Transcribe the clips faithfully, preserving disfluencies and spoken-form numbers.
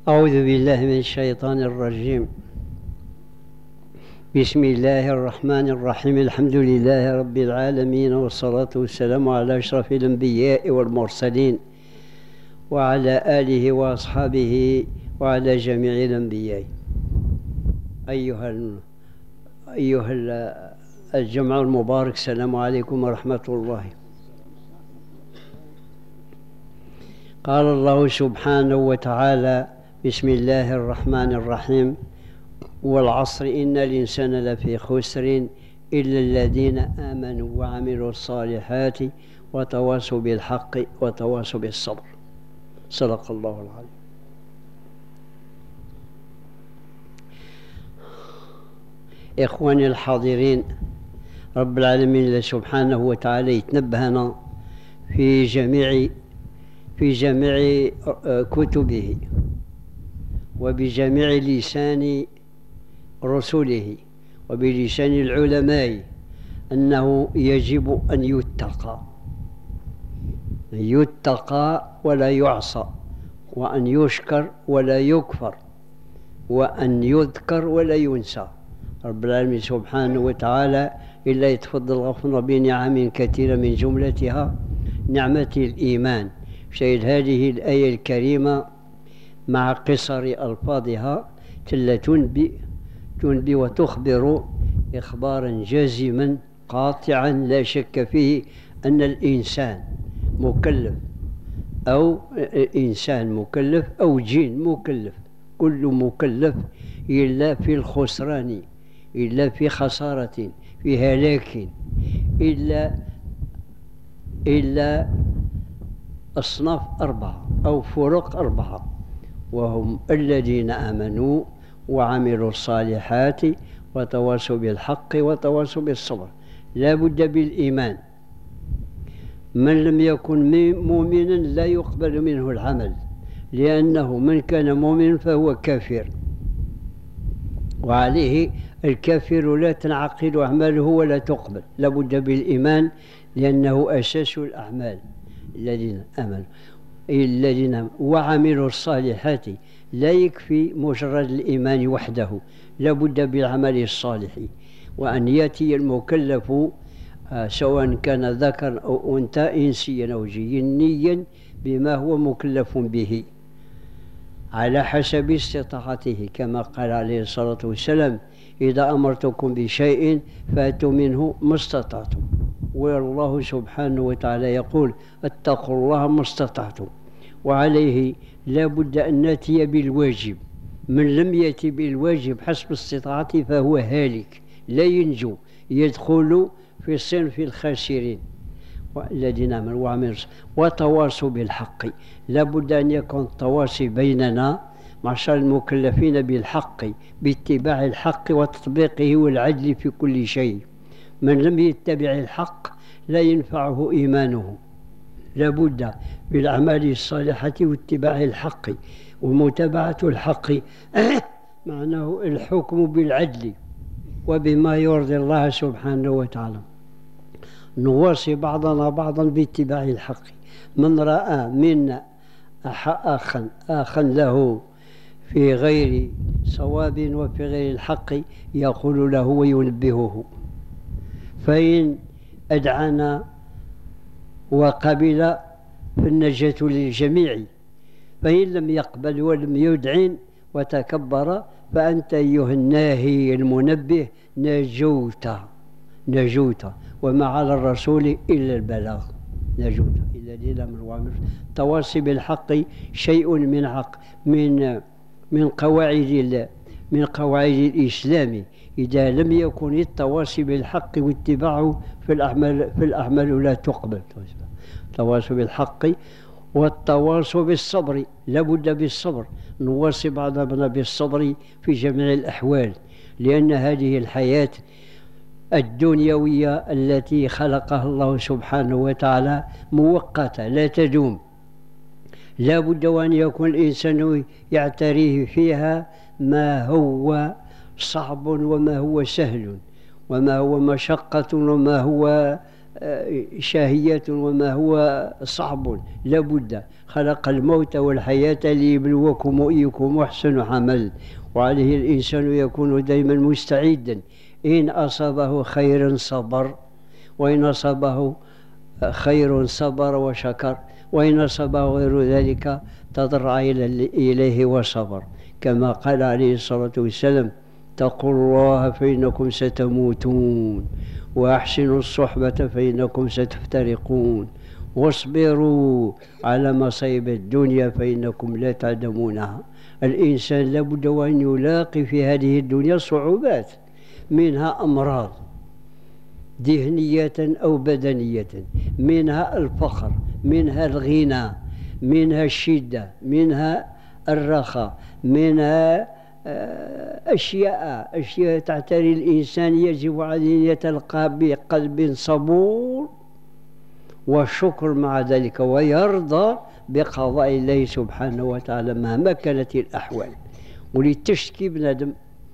أعوذ بالله من الشيطان الرجيم. بسم الله الرحمن الرحيم. الحمد لله رب العالمين، والصلاة والسلام على أشرف الأنبياء والمرسلين وعلى آله وأصحابه وعلى جميع الأنبياء. أيها أيها الجمع المبارك، السلام عليكم ورحمة الله. قال الله سبحانه وتعالى: بسم الله الرحمن الرحيم: والعصر إن الإنسان لفي خسر إلا الذين آمنوا وعملوا الصالحات وتواصوا بالحق وتواصوا بالصبر. صدق الله العظيم. إخواني الحاضرين، رب العالمين سبحانه وتعالى يتنبهنا في جميع في جميع كتبه وبجميع لسان رسله وبلسان العلماء أنه يجب أن يتقى يتقى ولا يعصى، وأن يشكر ولا يكفر، وأن يذكر ولا ينسى. رب العالمين سبحانه وتعالى إلا يتفضل غفنا بنعم كثيرة، من جملتها نعمة الإيمان. شاهد هذه الآية الكريمة مع قصر ألفاظها تلا تنبئ تنبئ وتخبر إخبارا جازما قاطعا لا شك فيه أن الإنسان مكلف، أو إنسان مكلف أو جن مكلف، كل مكلف إلا في الخسران، إلا في خسارة، في هلاك، إلا إلا أصناف أربعة أو فرق أربعة، وهم الذين آمنوا وعملوا الصالحات وتواصوا بالحق وتواصوا بالصبر. لا بد بالإيمان. من لم يكن مؤمنا لا يقبل منه العمل، لأنه من كان مؤمنا فهو كافر، وعليه الكافر لا تنعقد أعماله ولا تقبل. لا بد بالإيمان، لأنه أساس الأعمال. الذين آمنوا الذين وعملوا الصالحات، لا يكفي مجرد الإيمان وحده، لا بد بالعمل الصالح، وأن يأتي المكلف آه سواء كان ذكر أو أنثى، إنسيا أو جنيا، بما هو مكلف به على حسب استطاعته، كما قال عليه الصلاة والسلام: إذا أمرتكم بشيء فأتوا منه ما استطعتم. والله سبحانه وتعالى يقول: اتقوا الله ما استطعتم. وعليه لا بد أن نأتي بالواجب. من لم يأتي بالواجب حسب استطاعته فهو هالك، لا ينجو، يدخل في صنف الخاسرين. والذين آمنوا وعملوا وتواصوا بالحق. لا بد أن يكون التواصي بيننا معشر المكلفين بالحق، باتباع الحق وتطبيقه والعدل في كل شيء. من لم يتبع الحق لا ينفعه إيمانه. لا بد بالأعمال الصالحة واتباع الحق، ومتابعة الحق معناه الحكم بالعدل وبما يرضي الله سبحانه وتعالى. نوصي بعضنا بعضا باتباع الحق. من رأى منا أخا أخا له في غير صواب وفي غير الحق يقول له وينبهه، فإن أدعنا وقبل فالنجاة للجميع، فإن لم يقبل ولم يدعن وتكبر فأنت أيها الناهي المنبه نجوت نجوت وما على الرسول إلا البلاغ. نجوت الذين آمنوا وعملوا التواصي بالحق شيء من عق من من قواعد من قواعد الإسلام. إذا لم يكن التواصي بالحق واتباعه في الأعمال في الأعمال لا تقبل. التواصي بالحق والتواصي بالصبر، لابد بالصبر. نوصي بعضنا بالصبر في جميع الأحوال، لأن هذه الحياة الدنيوية التي خلقها الله سبحانه وتعالى مؤقتة لا تدوم. لا بد وأن يكون الإنسان يعتريه فيها ما هو صعب وما هو سهل، وما هو مشقة وما هو شاهيات وما هو صعب، لابد خلق الموت والحياة ليبلوكم أيكم أحسن عمل، وعليه الإنسان يكون دائما مستعدا، إن أصابه خير صبر، وإن أصابه خير صبر وشكر، وإن أصابه غير ذلك تضرع إليه وصبر، كما قال عليه الصلاة والسلام: اتقوا الله فإنكم ستموتون، وأحسنوا الصحبة فإنكم ستفترقون، واصبروا على مصائب الدنيا فإنكم لا تعلمونها. الإنسان لابد وأن يلاقي في هذه الدنيا صعوبات، منها أمراض ذهنية أو بدنية، منها الفقر، منها الغنى، منها الشدة، منها الرخاء، منها أشياء أشياء تعتري الإنسان، يجب عليه أن يتلقى بقلب صبور وشكر مع ذلك، ويرضى بقضاء الله سبحانه وتعالى مهما كانت الأحوال. ولتشكي بنادم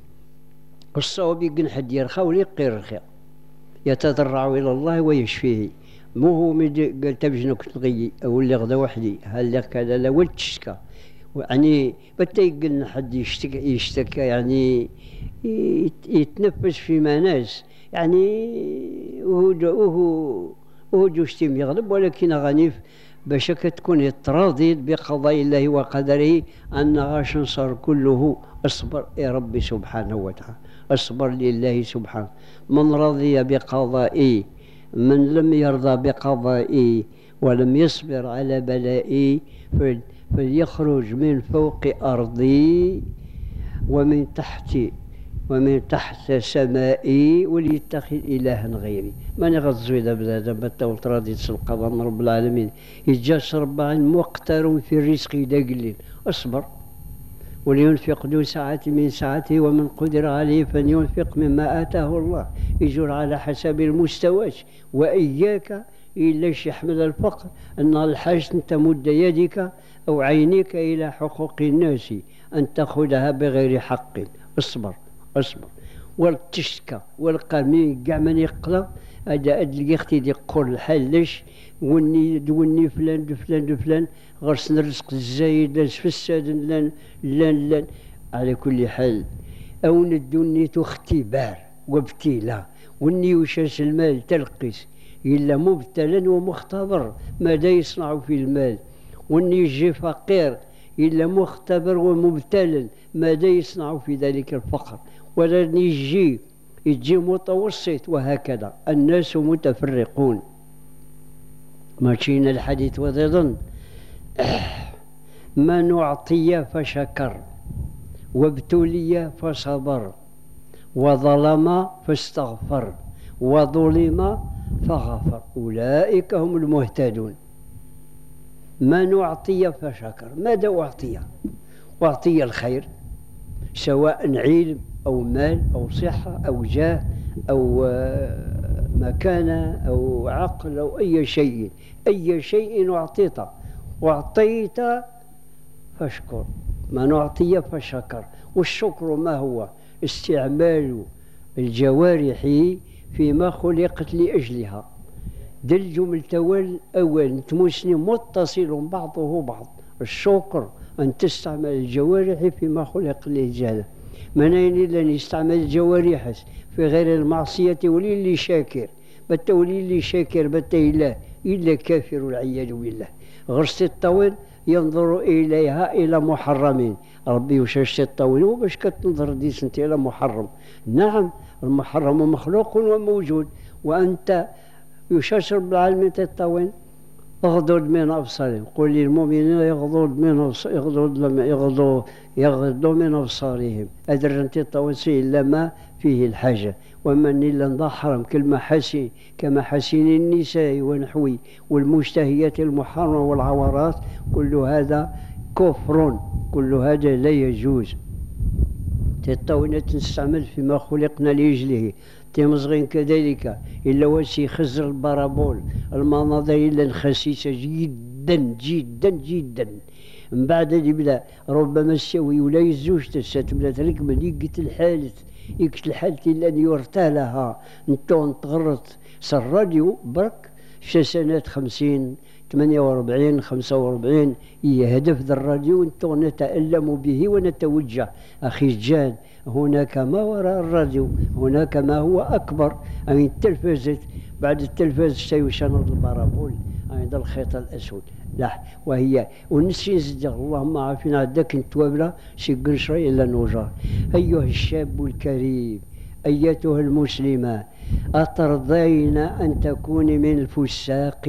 الصواب يقن حد يرخى ولا يرخى، يتضرع إلى الله ويشفيه، مو هو قال تبجنك تلغي أو اللي غدا وحدي هل لك لا لا والتشكى، يعني بتا يقلنا حد يشتكى يشتكى يعني يتنفس في ناس، يعني وهو وهو وهو جوشتيم يغلب، ولكن غنيف باش تكون تراضي بقضاء الله وقدره، أن غاش نصر كله اصبر يا ربي سبحانه وتعالى، اصبر لله سبحانه. من رضي بقضائي، من لم يرضى بقضائي ولم يصبر على بلائي فليخرج من فوق أرضي ومن تحت ومن تحت سمائي وليتخذ إلها غيري. ماني غتزوي دابا دابا تا تراضي القضاء من رب العالمين، يتجاش ربع مقتر في الرزق إذا قليل، اصبر. ولينفق ذو سعة من سعته ومن قدر عليه فلينفق مما آتاه الله، يجر على حسب المستوى. وإياك إلا يحمل الفقر أن الحاج تمد يدك أو عينيك إلى حقوق الناس أن تأخذها بغير حق، اصبر اصبر. والتشكى والقمي كاع من يقلق هذا اللي اختي دي قول حلش وني دوني فلان فلان فلان غرسنا الرزق الزايد لاش فساد لان لان لان. على كل حال أو ندوني اختبار وابتلاء، وني وشاش المال تلقيس إلا مبتلا ومختبر ماذا يصنع في المال، واني يجي فقير إلا مختبر ومبتلا ماذا يصنع في ذلك الفقر، ولا يجي يجي متوسط، وهكذا الناس متفرقون. ماشينا الحديث وظن من أعطي فشكر وابتلي فصبر وظلم فاستغفر وظلم فغفر، أولئك هم المهتدون. من أعطي فشكر، ماذا أعطي؟ أعطي الخير سواء علم أو مال أو صحة أو جاه أو مكانة أو عقل أو أي شيء، أي شيء أعطيت وأعطيت فاشكر. من أعطي فشكر. والشكر ما هو؟ استعمال الجوارح فيما خلقت لأجلها. ذا الجملة أول تموسني متصل بعضه بعض. الشكر أن تستعمل الجوارح فيما خلق لأجلها. من أين إلا يستعمل الجوارح في غير المعصية ولي اللي شاكر، بتا ولي اللي شاكر بتا إله إلا كافر والعياذ بالله. غرست الطويل ينظر إليها إلى محرمين، ربي وشاشت الطويل وباش كتنظر ديس انت إلى محرم؟ نعم المحرم مخلوق وموجود، وأنت يشاش رب العالمين الطويل اغضض من أبصارهم، قل للمؤمنين يغضوا من يغضوا يغضوا يغضوا من أبصارهم. أدرنت الطويل إلا ما فيه الحاجة، ومن إلا حرم كالمحاسن كمحاسن النساء ونحوي والمشتهيات المحرمة والعورات، كل هذا كفر، كل هذا لا يجوز. تطاوينة تستعمل فيما خلقنا لأجله. تمزغين كذلك إلا وسي خزر البارابول، المناظر إلا خسيسة جدا جدا جدا. من بعد يبدا ربما السوي ولا يزوج تسات بلا تركب ليقت الحالة يكتل حالتي الذي يرتالها نتو نتغرط الراديو برك في سنة خمسين ثمانية وأربعين خمسة وأربعين هي هدف ذا الراديو نتو نتألم به ونتوجه أخي جان هناك ما وراء الراديو هناك ما هو أكبر أي التلفزة بعد التلفاز سيشنط البارابول عند الخيط الأسود لا وهي ونسي زد اللهم عافينا عداك نتوابلا سي قنشري إلا نوجار أيها الشاب الكريم أيتها المسلمة أترضين أن تكوني من الفساق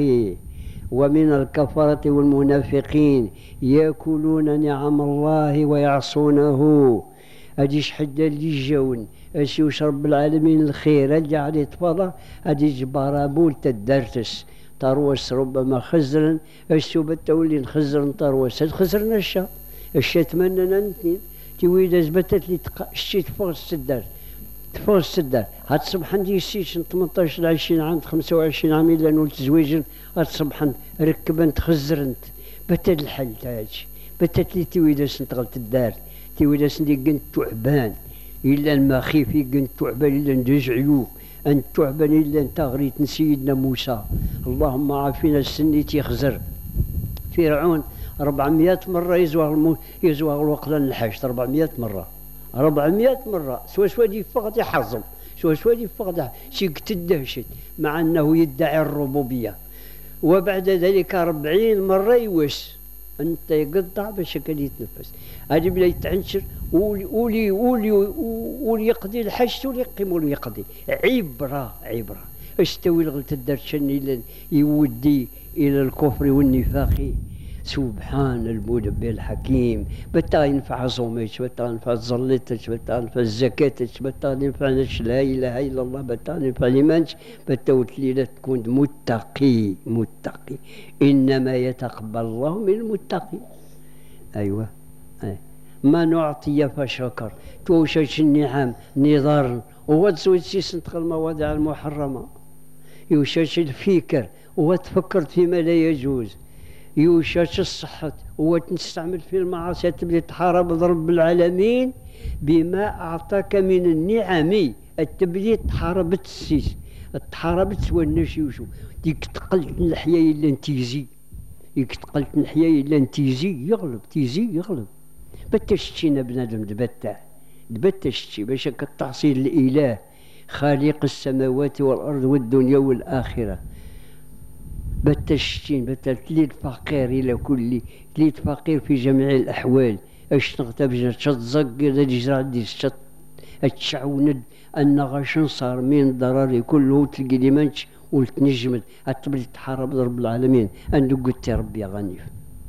ومن الكفرة والمنافقين يأكلون نعم الله ويعصونه أديش حدا اللي جاون أسيوش رب العالمين الخير أدي علي تفضل أدي جبارابول تدرتس تروس ربما خزرا السوبة تولي نخزرن تروس خزرنا الشا الشا تمنى نتنين تيويد أزبتت لي الشي تفوق السدار تفوق السدار هاد صبحا دي سيشن ثمنطاش عشرين عام خمسة وعشرين عام إلا نول تزويجن هاد صبحا ركبن تخزرنت بتت الحل تاجي بتت لي تيويد سنتغلت الدار تيويد سندي قنت تعبان إلا المخيف قنت تعبان إلا ندوز عيوب أن تعبان إلا أنت غريت سيدنا موسى اللهم عافينا السني يخزر فرعون أربعمائة مرة يزوغ المو... يزوغ الوقت للحج أربعمائة مرة أربعمائة مرة سوا سوا دي فقط يحظم سوا سوا دي فقط شيك تدهشت مع أنه يدعي الربوبية وبعد ذلك أربعين مرة يوس أنت يقطع باش كان يتنفس هذه بلا يتعنشر ولي ولي ولي ولي يقضي الحج ولي يقيم ولي يقضي عبرة عبرة استوي الغلط الدرشن إلى يودي إلى الكفر والنفاق سبحان المدبر الحكيم بتا ينفع صوميش بتا ينفع زليتش بتا ينفع زكاتش بتا ينفع لا إله إلا الله بتا ينفع لمنش بتا وتليلة تكون متقي متقي إنما يتقبل الله من المتقي أيوة أي. ما نعطي فشكر توشش النعم نظار وتسوي سنتق المواضيع المحرمة يوشش الفكر وتفكرت فيما لا يجوز يوشش الصحة وتستعمل في المعاصي تبدي تحارب رب العالمين بما أعطاك من النعم التبدي تحارب السيس تحارب تسوى الناس يوشو ديك تقلت الحياة إلا انتيزي ديك تقلت الحياة إلا انتيزي يغلب تيزي يغلب بتشتينا بنادم دبتع دبتع شتي باش كالتحصيل الإله خالق السماوات والأرض والدنيا والآخرة بتشتين بتلتليد فقير إلى كل تليد فقير في جميع الأحوال اش تغتبج تشتزق إذا جرى عندي شت تشعوند أن غاشن صار من ضرري كله تلقي لي منش ولتنجمد أتبري تحارب رب العالمين أن قلت يا ربي غنيف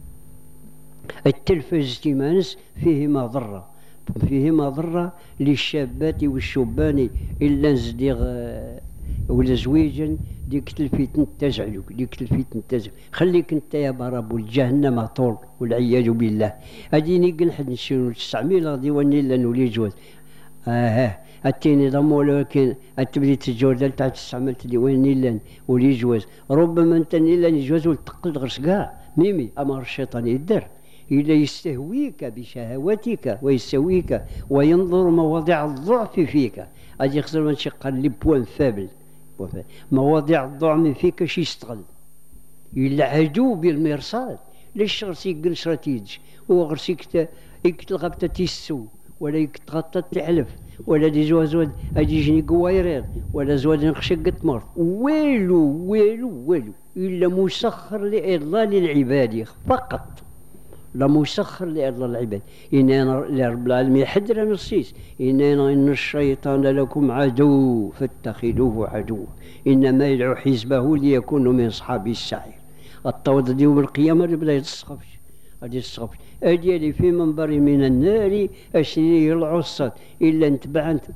التلفاز تيمانس فيه مضرة فيه مضرة للشابات والشبان إلا نزديغ ولا زويجا ديك تلفيت تزعلك ديك تلفيت تزعل خليك انت يا براب الجهنم طول والعياذ بالله اديني قنحد نشيرو تستعمل غادي وني لا نولي جوز اه اتيني ضم ولكن اتبدي تجوز تاع تستعمل تدي وين لا ولي جواز ربما انت لا نجوز وتقل غرس كاع ميمي امر الشيطان يدر إلا يستهويك بشهواتك ويستهويك وينظر مواضع الضعف فيك أجي خسر من شق لي بوان فابل مواضع الضعف فيك شي يستغل إلا عدو بالمرصاد ليش غرسي قنشرة تيج هو غرسي يكتل غبتة تيسو ولا يكتغطى تعلف ولا دي زوازود أجي يجيني قوايرير ولا زواد نخشق تمر ويلو ويلو ويلو إلا مسخر لإضلال العباد فقط لا مسخر لأرض العباد إننا لرب العالمين حذر نصيص إننا إن الشيطان لكم عدو فاتخذوه عدوا إنما يدعو حزبه ليكونوا من أصحاب السعير الطود يوم القيامة بلا يتصخفش غادي يتصخفش أديالي في منبر من النار أشري العصات إلا انتبعنت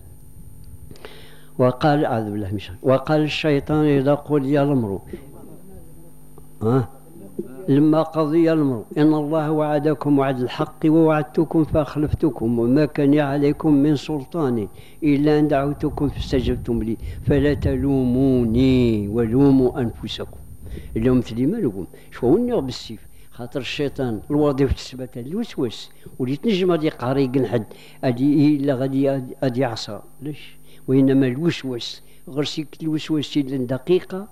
وقال أعوذ بالله من الشيطان وقال الشيطان إذا قضي الأمر ها لما قضي الأمر إن الله وعدكم وعد الحق ووعدتكم فأخلفتكم وما كان عليكم من سلطان إلا أن دعوتكم فاستجبتم لي فلا تلوموني ولوموا أنفسكم اليوم تلي مالكم شوفوني بالسيف خاطر الشيطان الوظيفة تثبت الوسواس، وليت نجم غادي يقهر يقن حد غادي الا غادي غادي يعصى علاش، وانما الوسواس غير سكت الوسواس دقيقة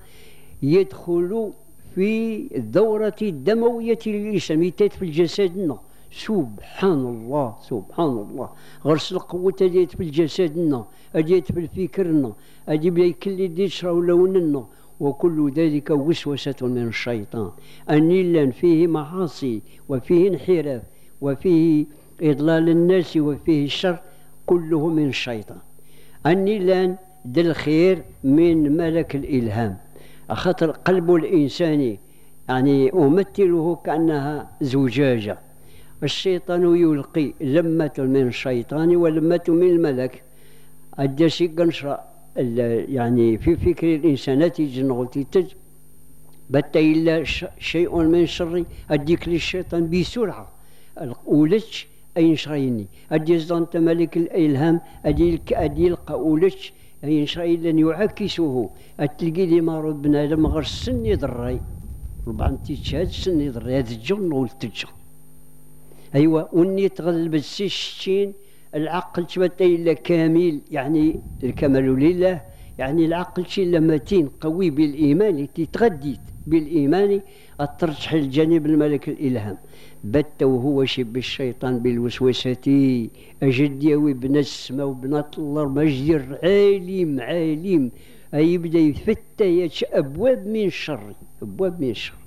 يدخل في الدورة الدموية للإنسان يتات في الجسد. سبحان الله سبحان الله، غرس القوة ديت في الجسد ديت في الفكر أدي بلا كل دي يشراو لوننا، وكل ذلك وسوسة من الشيطان. أنيلا فيه معاصي وفيه انحراف وفيه إضلال الناس وفيه الشر، كله من الشيطان. النيلان د الخير من ملك الإلهام، خاطر قلب الإنسان يعني أمثله كأنها زجاجة، الشيطان يلقي لمة من الشيطان ولمة من الملك. الدسي قنشرة يعني في فكر الإنسان تيجي تج بتا إلا شيء من الشر أديك للشيطان بسرعة أولتش أين شريني أدي زدانت ملك الإلهام أدي أدي يلقى أولتش أين شري لن يعكسه أتلقي لي ما ربنا لما غير السن يضري ربعا تيتشاد السن يضري هذا الجن والتجا. أيوة وني تغلب السيشتين العقل تبت إلا كامل، يعني الكمال لله، يعني العقل شي لما تين قوي بالإيمان تتغديت بالإيمان الترجح الجانب الملك الإلهام. بت وهو شب الشيطان بالوسوسة أجد يوي بن السماء وبنات الله مجدر عالم عالم يبدا يفتح أبواب من الشر أبواب من الشر.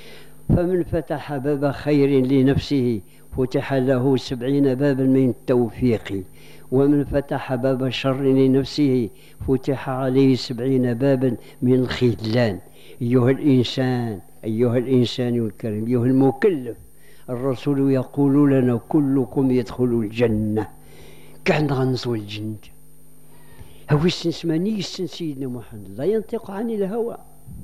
فمن فتح باب خير لنفسه فتح له سبعين بابا من التوفيق، ومن فتح باب شر لنفسه فتح عليه سبعين بابا من الخذلان. أيها الإنسان أيها الإنسان الكريم أيها المكلف، الرسول يقول لنا كلكم يدخل الجنة، كان غنصوا الجنة. هو السنسماني السن سيدنا محمد لا ينطق عن الهوى،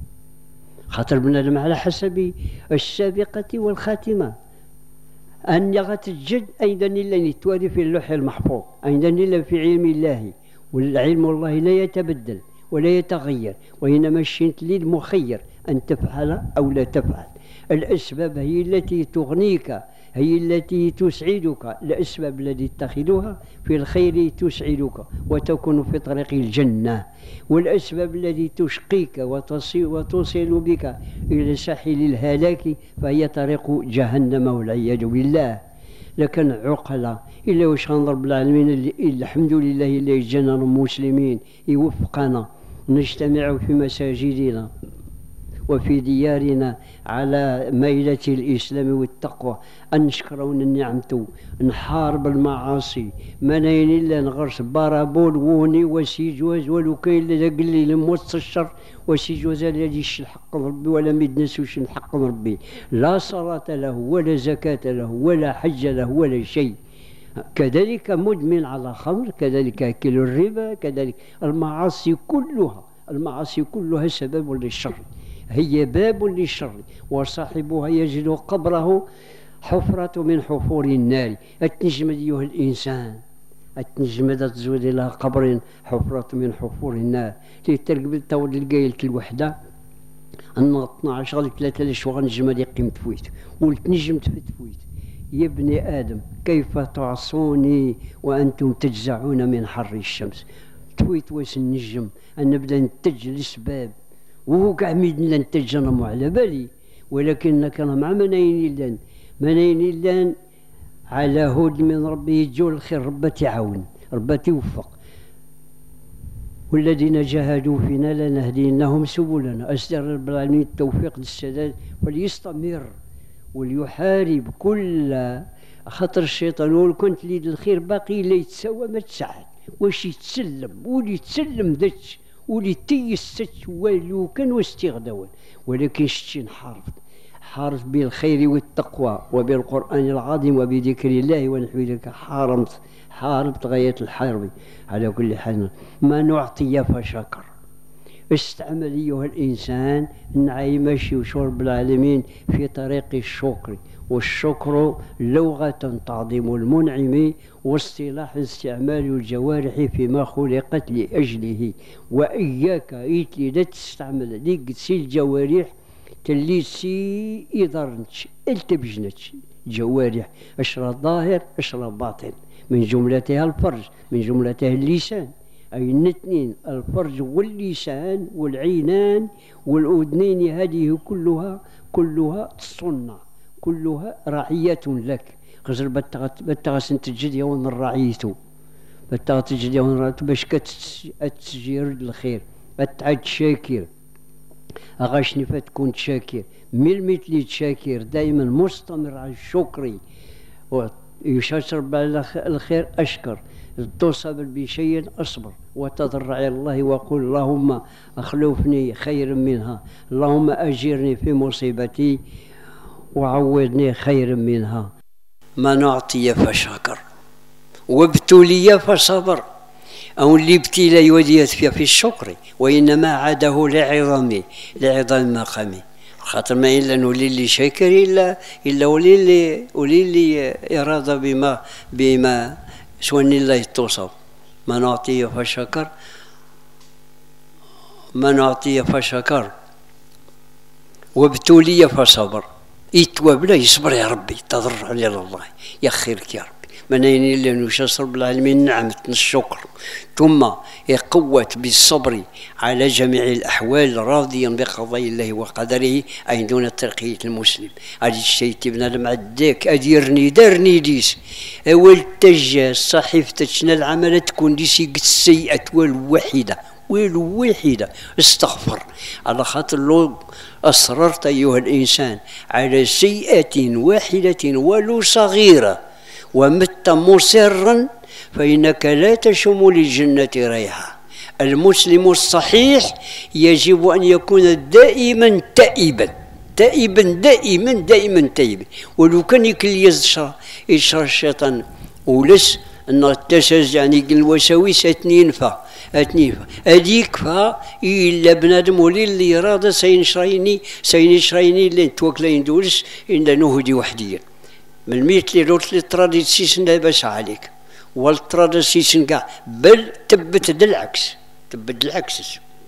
خاطر بنادم على حسب السابقة والخاتمة. أن يغت الجد أيضا إلا يتوالي في اللوح المحفوظ، أيضا إلا في علم الله، والعلم الله لا يتبدل ولا يتغير، وإنما الشيء للمخير أن تفعل أو لا تفعل. الأسباب هي التي تغنيك، هي التي تسعدك، الأسباب التي تتخذها في الخير تسعدك وتكون في طريق الجنة، والأسباب التي تشقيك وتصل, وتصل بك إلى ساحل الهلاك فهي طريق جهنم والعياذ بالله. لكن عقلا إلا واش غنضرب العالمين الحمد لله اللي جانا المسلمين يوفقنا نجتمع في مساجدنا وفي ديارنا على ميلة الإسلام والتقوى، أن نشكرون النعمة، نحارب المعاصي، ما ناين إلا نغرس بارابول ووني وسيجوز ولو كاين إلا قلي لموت الشر وسيجوز لا يديش الحق ربي ولا ميدنسوش الحق ربي، لا صلاة له ولا زكاة له ولا حج له ولا شيء. كذلك مدمن على خمر، كذلك أكل الربا، كذلك المعاصي كلها المعاصي كلها سبب للشر، هي باب للشر، وصاحبها يجد قبره حفرة من حفور النار. التنجم أيها الإنسان التنجم تزود إلى قبر حفرة من حفور النار. ترقب تولد القايلة الوحدة أن اثناش غادي ثلاثة ليش غنجم هذه قيمة تفويت والتنجم تفويت. يا ابن آدم كيف تعصوني وأنتم تجزعون من حر الشمس. تفويت واش النجم أن نبدأ نتج الأسباب وهو كاع ميدنا نتج أنا مو على بالي، ولكن كان مع مناين لان مناين لان على هود من ربي يجوا الخير، ربي تعاون ربي توفق. والذين جاهدوا فينا لنهدينهم سبلنا. أسأل رب العالمين التوفيق للسداد وليستمر وليحارب كل خطر الشيطان. والكنت ليد الخير باقي لا يتسوى ما تساعد واش يتسلم واللي يتسلم ذاتش واللي تيست ولو كان واستغداوا، ولكن شتي نحارب حارب بالخير والتقوى وبالقرآن العظيم وبذكر الله ونحو ذلك. حارمت حاربت غاية الحرب. على كل حال ما نعطي فشكر. استعمل أيها الإنسان نعي ماشي وشرب العالمين في طريق الشكر، والشكر لغة تعظيم المنعم، واصطلاح استعمال الجوارح فيما خلقت لأجله. وإياك إيتي لا تستعمل ديك سي الجوارح تليسي إدارنش التبجنتش جوارح أشرى ظاهر أشرى باطن، من جملتها الفرج من جملتها اللسان، أي الاثنين الفرج واللسان والعينان والأذنين، هذه كلها كلها تصنع، كلها رعية لك. غزر بتغس تجد يوم الرعيته بتغس تجد يوم الرعيته باش كتسجير الخير أتعد شاكر أغاشني فتكون شاكر من مثلي شاكر دائما مستمر على الشكر ويشرب على الخير أشكر تصبر بشيء أصبر وتضرع إلى الله وقل اللهم أخلفني خيرا منها، اللهم أجرني في مصيبتي وعوضني خيرا منها. من أعطي فشكر وابتلي فصبر، أو اللي ابتلى يوديت فيها في الشكر، وإنما عاده لعظمه لعظم مقامه، خاطر ما إلا نولي لي شاكر إلا إلا ولي لي ولي لي إرادة بما بما سواني الله يتصف. من أعطي فشكر من أعطي فشكر وابتلي فصبر، يتوب لا يصبر يا ربي تضرع إلى الله يخيرك يا ربي، من أين إلا نشاصر بالعالمين نعمة الشكر، ثم قوة بالصبر على جميع الأحوال راضيا بقضاء الله وقدره، أي دون ترقية المسلم. هذا الشيء تبنى المعداك أديرني دارني ديس أول تجاه صحيفتنا العمل تكون ديسي السيئة والوحيدة والوحيدة استغفر، على خاطر لو أصررت أيها الإنسان على سيئة واحدة ولو صغيرة ومت مصرا فإنك لا تشم للجنة ريحة. المسلم الصحيح يجب أن يكون دائما تائبا تائبا دائما دائما تائبا، ولو كان يكل يشرى يشرى الشيطان ولس أن التساز يعني الوساوس أتنينفع أتنينفع هذيك فا إلا بنادم ولي اللي يراد سينشريني سينشريني اللي توكلين دولس إلا نهدي وحديا من ميت لي روت لي تراديسيسن لاباس عليك والتراديسيسن كاع بل تبت بالعكس تبت بالعكس.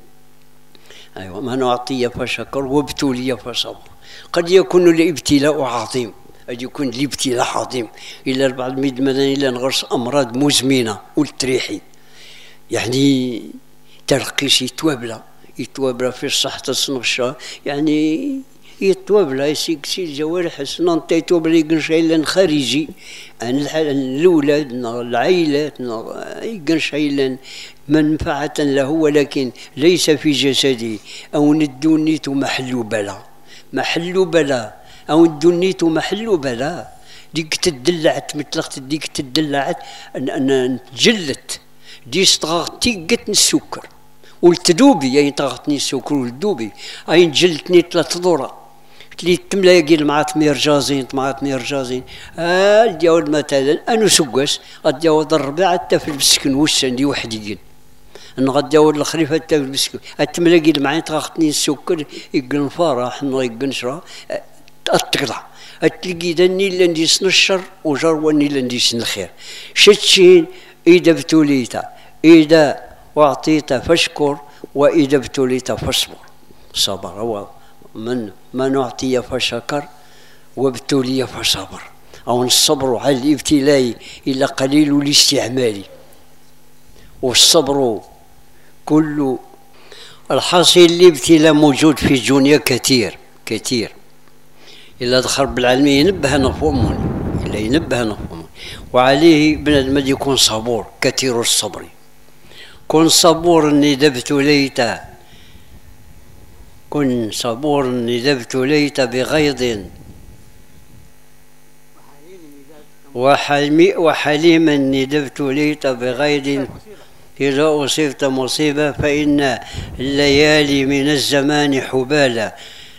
أيوة من أعطي فشكر وابتلي فصبر. قد يكون الابتلاء عظيم، قد يكون الابتلاء عظيم إلا بعض الميد مدني إلا نغرس أمراض مزمنة والتريحي، يعني ترقيس يتوابلا يتوابلا في الصحة تصنف يعني يتوابلا يسيكسي الجوارح سنان تيتوابلا يقنش إلا خارجي عن الأولاد العائلات يقنش إلا منفعة له ولكن ليس في جسده، أو ندونيت محل بلا محل بلا أو ندونيت محل بلا ديك تدلعت مطلقت ديك تدلعت أن تجلت دي استغاثتي قتني السكر والتدوبي يعني طغتني السكر والدوبي أي جلتني ثلاث ذرة تلي تملاقي المعات ميرجازين معات ميرجازين آه الجواد مثلا أنا سقاس الجواد الربيع حتى في المسكن وسن دي وحديين أنا غادي الجواد الخريف حتى في المسكن تملاقي المعات طغتني السكر يقن الفرح إنه يقن شرا أتقطع تلقي دني اللي نديس الشر وجروني اللي نديس الخير. شتشين إذا ابتليت إذا أعطيت فاشكر وإذا ابتليت فاصبر. صبر هو من من أعطي فشكر وابتلي فصبر، أو الصبر على الابتلاء إلا قليل الاستعمال، والصبر كل الحاصل الابتلاء موجود في الدنيا كثير كثير، إلا دخل بالعلم ينبه نفهمون إلا ينبه نفهمون، وعليه بنادم يكون صبور كثير الصبر. كن صبور إذا ابتليت كن صبور إذا ابتليت بغيظ وحليما إذا ابتليت بغيظ، إذا أصبت مصيبة فإن الليالي من الزمان حبالة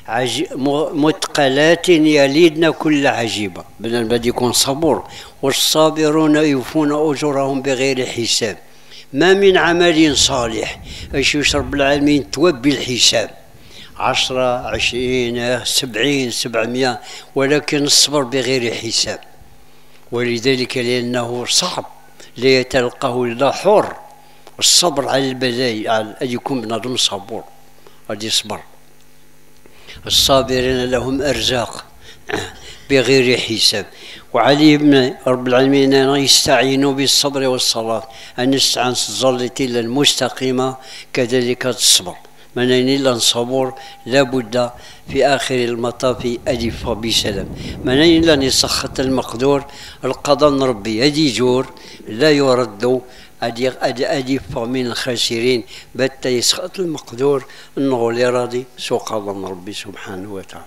متقلات يليدن كل عجيبة. بنادم يكون صبور، والصابرون يوفون أجورهم بغير حساب. ما من عمل صالح ايش يشرب العالمين توبي الحساب عشرة عشرين سبعين سبعمائة، ولكن الصبر بغير حساب، ولذلك لأنه صعب لا يتلقاه إلا حر. الصبر على البلاء أن يكون بنادم صبور غادي يصبر. الصابرين لهم أرزاق بغير حساب. وعلي بن رب العالمين يستعينوا بالصبر والصلاة، أن نستعين الظلة المستقيمة كذلك الصبر. من أين إلا صبور لابد في آخر المطاف ألف بسلام. من أين إلا نسخط المقدور القضاء ربي هدي جور لا يرد أدي ألف من الخاسرين، بات يسخط المقدور أنه لا راضي سوق الله ربي سبحانه وتعالى.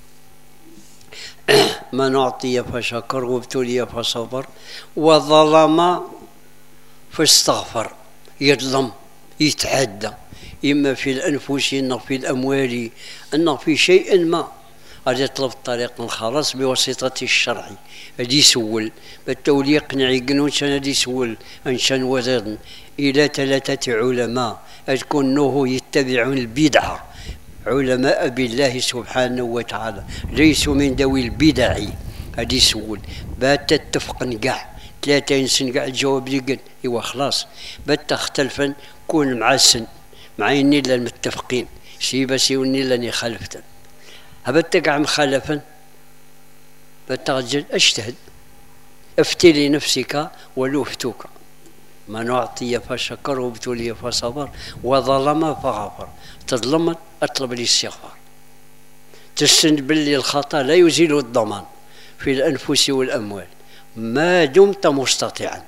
من أعطي فشكر وابتلي فصبر وظلم فاستغفر. يظلم يتعدى إما في الأنفس إن في الأموال إن في شيء ما، غادي يطلب الطريق الخلاص بواسطة الشرع. غادي يسول بالتولي يقنع يقنون شان غادي يسول أنشان وزن إلى ثلاثة علماء أتكونوه يتبعون البدعة، علماء بالله سبحانه وتعالى ليسوا من ذوي البدع. غادي يسول بات تتفقن كاع ثلاثة ينسن كاع الجواب اللي قال إيوا خلاص بات تختلفن كون مع السن مع إني إلا المتفقين سيبا سيوني لاني خالفتا هبت كاع مخالفا بتغجل اجتهد افتي لنفسك ولو افتوك. من أعطي فشكر وابتلي فصبر وظلم فغفر. تظلم اطلب الاستغفار. تسند باللي الخطأ لا يزيل الضمان في الأنفس والأموال ما دمت مستطيعا.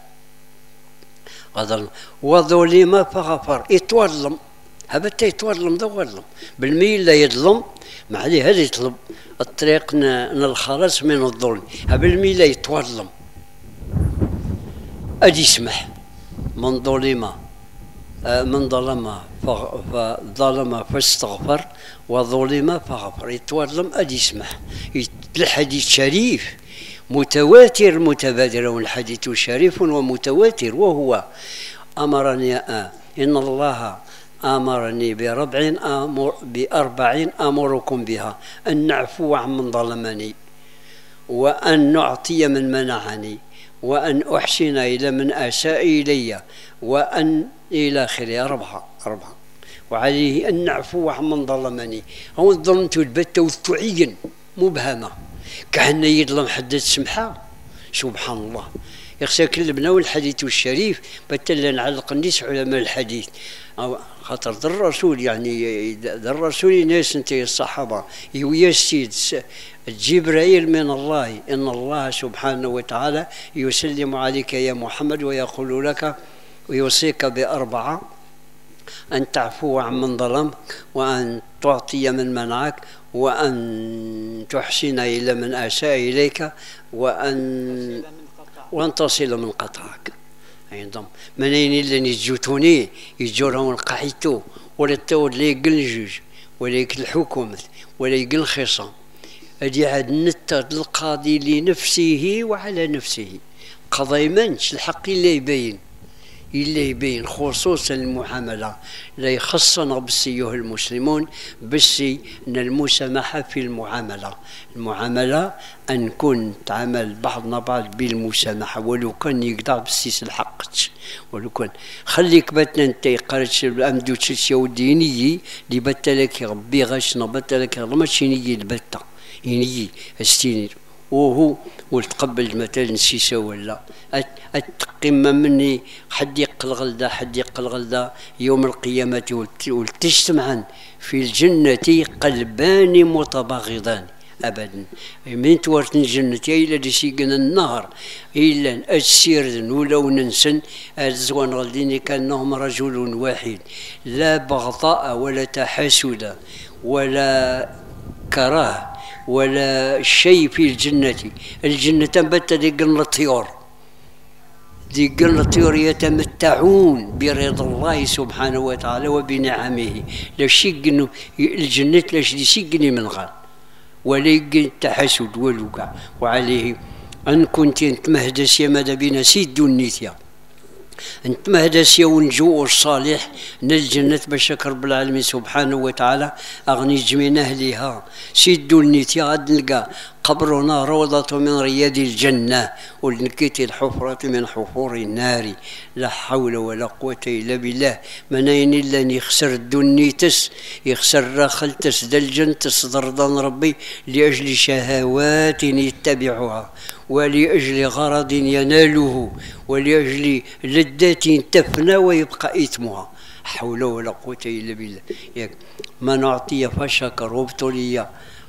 وظلم فغفر يتظلم هبت يتظلم ذا ظلم بالميل لا يظلم ما عليه هذا يطلب الطريق الخلاص من الظلم. بالميل لا يتظلم أدي يسمح. من ظلم من ظلم فظلم فاستغفر وظلم فغفر. يتظلم أدي يسمح. الحديث شريف متواتر متبادر، والحديث شريف ومتواتر وهو أمرني آه إن الله أمرني بربع أمر بأربع أمركم بها: أن نعفو عن من ظلمني، وأن نعطي من منعني، وأن أحسن إلى من أساء إلي، وأن إلى آخره. أربعة أربعة وعليه أن نعفو عن من ظلمني. هو الظلم البتة والتعين مبهمة كأنه يظلم حد السمحة. سبحان الله يخشى كلمنا والحديث الشريف بتلا نعلق الناس علماء الحديث خاطر ذا الرسول يعني ذا الرسول ناس انت الصحابه ويا السيد جبرائيل من الله ان الله سبحانه وتعالى يسلم عليك يا محمد ويقول لك ويوصيك بأربعة: أن تعفو عن من ظلمك، وأن تعطي من منعك، وأن تحسن إلى من أساء إليك، وأن وأن تصل من قطعك. أيضا منين اللي يجوتوني يجورهم القحيتو ولا التود لا يقل الجوج ولا يقل الحكومة ولا يقل الخصام. أدي عاد نتر القاضي لنفسه وعلى نفسه قضى يمنش الحق إلا يبين إلا يبين خصوصا المعاملة. لا يخصنا بس أيها المسلمون بس أن المسامحة في المعاملة. المعاملة أن نكون تعامل بعضنا بعض بالمسامحة ولو كان يقدر بس الحق ولو كان خليك باتنا انت قرأت الأمدو تشيا وديني اللي بتلك ربي غاشنا بتلك ماشي نيجي البتة ينيجي استيني وهو وتقبل مثلا نسيسه ولا التقمة مني حد يقل غلدا حد يقل غلدا يوم القيامة ولتجتمعان في الجنة قلبان متباغضان أبدا. من تورث الجنة إلا دسيقنا النهر إلا أجسير ولو ننسن الزوان غلديني كأنهم رجل واحد لا بغضاء ولا تحاسد ولا كراه ولا شيء في الجنة. الجنة بت دي قلنا الطيور دي قلنا الطيور يتمتعون برضا الله سبحانه وتعالى وبنعمه. لا شيء قلنا الجنة لا شيء سيقني من غال ولا يقن التحسد والوقع. وعليه أن كنت مهدس يا ماذا بنا سيد النيتيا انتم هذا سيو الجو الصالح الجنة بشك رب العالمين سبحانه وتعالى أغني جميع أهلها سيدو النيتي غاد نلقى قبرنا روضة من رياض الجنة ولنكيت الحفرة من حفور النار لا حول ولا قوة إلا بالله منين إلا يخسر الدنيتس يخسر راخلتس دا الجنة ضرضان ربي لأجل شهوات يتبعها ولأجل غرض يناله ولأجل لذات تفنى ويبقى إثمها حول ولا قوة إلا بالله ما نعطي فشكر وابتلي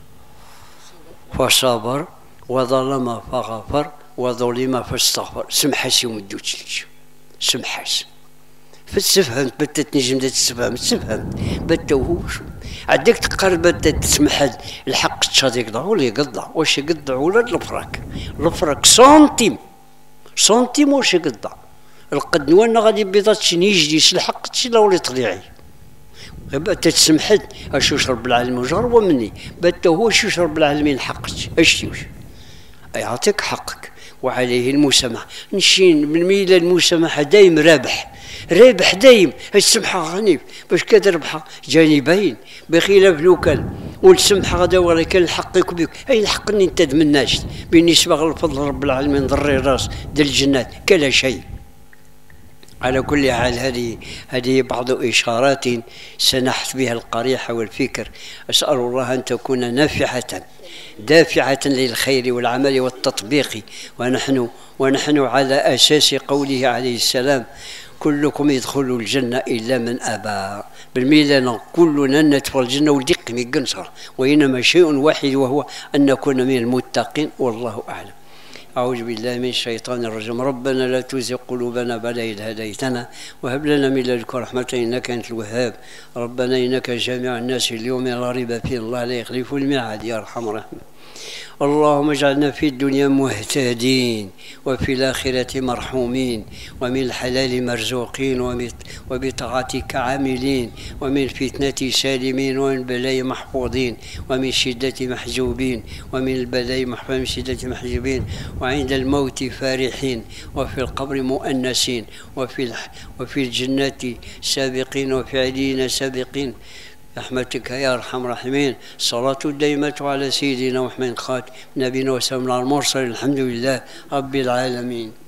فصبر وظلم فغفر وظلم فاستغفر سمحس يمدوش سمحس فالسفهم بتت نجم تتسفهم تسفهم بتوهوش عندك تقرب بتت تسمح الحق تشاديك ضع ولا يقطع واش يقطع ولا الفراك الفراك سنتيم سنتيم واش يقطع القد وانا غادي بيضات نيجلس الحق تشي لا ولا طليعي تتسمحت اش رب العالمين جربوا مني بات هو شوش رب العالمين حقك اش يوش يعطيك حقك وعليه المسامحه نشين بالميله المسامحه دايم رابح رابح دايم السمحه غنيف باش كتربحها جانبين بخلاف لو كان والسمحه غدا ولكن الحق يكبيك اي الحق اني انت تمناش بالنسبه لفضل رب العالمين ضري راس ديال الجنات كلا شيء. على كل حال هذه هذه بعض إشارات سنحت بها القريحة والفكر. أسأل الله أن تكون نافعة دافعة للخير والعمل والتطبيق ونحن ونحن على أساس قوله عليه السلام كلكم يدخل الجنة إلا من أبى بالميلان كلنا ندخل الجنة ودق ميقنصر وإنما شيء واحد وهو أن نكون من المتقين والله أعلم. أعوذ بالله من الشيطان الرجيم. ربنا لا تزغ قلوبنا بعد إذ هديتنا وهب لنا من لدنك رحمة إنك أنت الوهاب. ربنا إنك جامع الناس اليوم لا ريب فيه الله لا يخلف الميعاد يا أرحم الراحمين. اللهم اجعلنا في الدنيا مهتدين وفي الآخرة مرحومين ومن الحلال مرزوقين وبطاعتك عاملين ومن فتنة سالمين ومن البلاء محفوظين ومن شدة محجوبين ومن البلاء محفوظين ومن شدة محجوبين وعند الموت فرحين وفي القبر مؤنسين وفي وفي الجنة سابقين وفي عليين سابقين رحمتك يا ارحم الراحمين. الصلاة الدائمة على سيدنا محمد خاتم نبينا وسلام على المرسل الحمد لله رب العالمين.